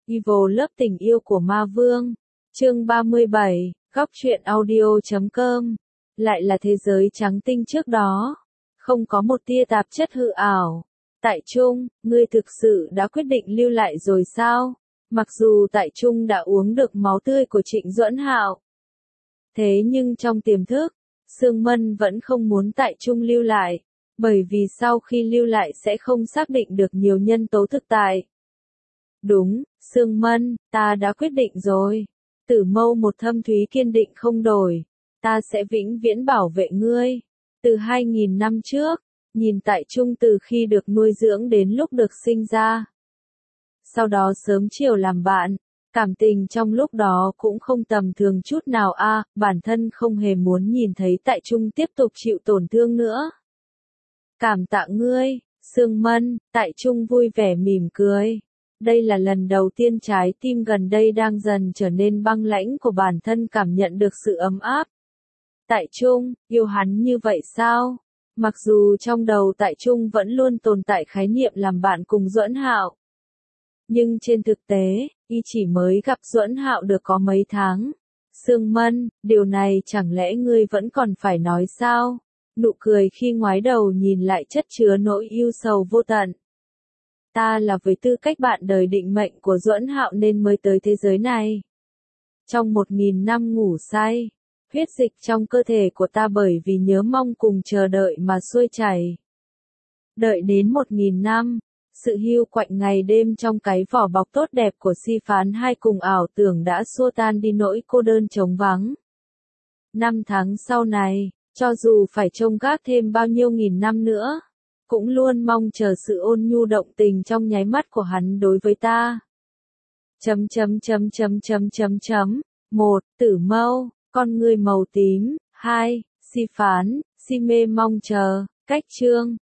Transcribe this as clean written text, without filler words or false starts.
Evil Love tình yêu của ma vương. Chương 37, góc truyện audio.com. Lại là thế giới trắng tinh trước đó. Không có một tia tạp chất hư ảo. Tại Trung, ngươi thực sự đã quyết định lưu lại rồi sao? Mặc dù Tại Trung đã uống được máu tươi của Trịnh Duẫn Hạo. Thế nhưng trong tiềm thức, Sương Mân vẫn không muốn Tại Trung lưu lại. Bởi vì sau khi lưu lại sẽ không xác định được nhiều nhân tố thực tại. Đúng, Sương Mân, ta đã quyết định rồi. Tử Mâu một thâm thúy kiên định không đổi. Ta sẽ vĩnh viễn bảo vệ ngươi. Từ 2000 năm trước, nhìn Tại Trung từ khi được nuôi dưỡng đến lúc được sinh ra. Sau đó sớm chiều làm bạn, cảm tình trong lúc đó cũng không tầm thường chút nào bản thân không hề muốn nhìn thấy Tại Trung tiếp tục chịu tổn thương nữa. Cảm tạ ngươi, Sương Mân, Tại Trung vui vẻ mỉm cười. Đây là lần đầu tiên trái tim gần đây đang dần trở nên băng lãnh của bản thân cảm nhận được sự ấm áp. Tại Trung, yêu hắn như vậy sao? Mặc dù trong đầu Tại Trung vẫn luôn tồn tại khái niệm làm bạn cùng Duẫn Hạo. Nhưng trên thực tế, y chỉ mới gặp Duẫn Hạo được có mấy tháng. Sương Mân, điều này chẳng lẽ ngươi vẫn còn phải nói sao? Nụ cười khi ngoái đầu nhìn lại chất chứa nỗi yêu sầu vô tận. Ta là với tư cách bạn đời định mệnh của Duẫn Hạo nên mới tới thế giới này. Trong 1000 năm ngủ say, huyết dịch trong cơ thể của ta bởi vì nhớ mong cùng chờ đợi mà xuôi chảy. Đợi đến 1000 năm, sự hiu quạnh ngày đêm trong cái vỏ bọc tốt đẹp của Si Phán hai cùng ảo tưởng đã xua tan đi nỗi cô đơn trống vắng. 5 tháng sau này, cho dù phải trông gác thêm bao nhiêu nghìn năm nữa, cũng luôn mong chờ sự ôn nhu động tình trong nháy mắt của hắn đối với ta. 1. Tử Mâu, con ngươi màu tím. 2. Si Phán, si mê mong chờ. Cách chương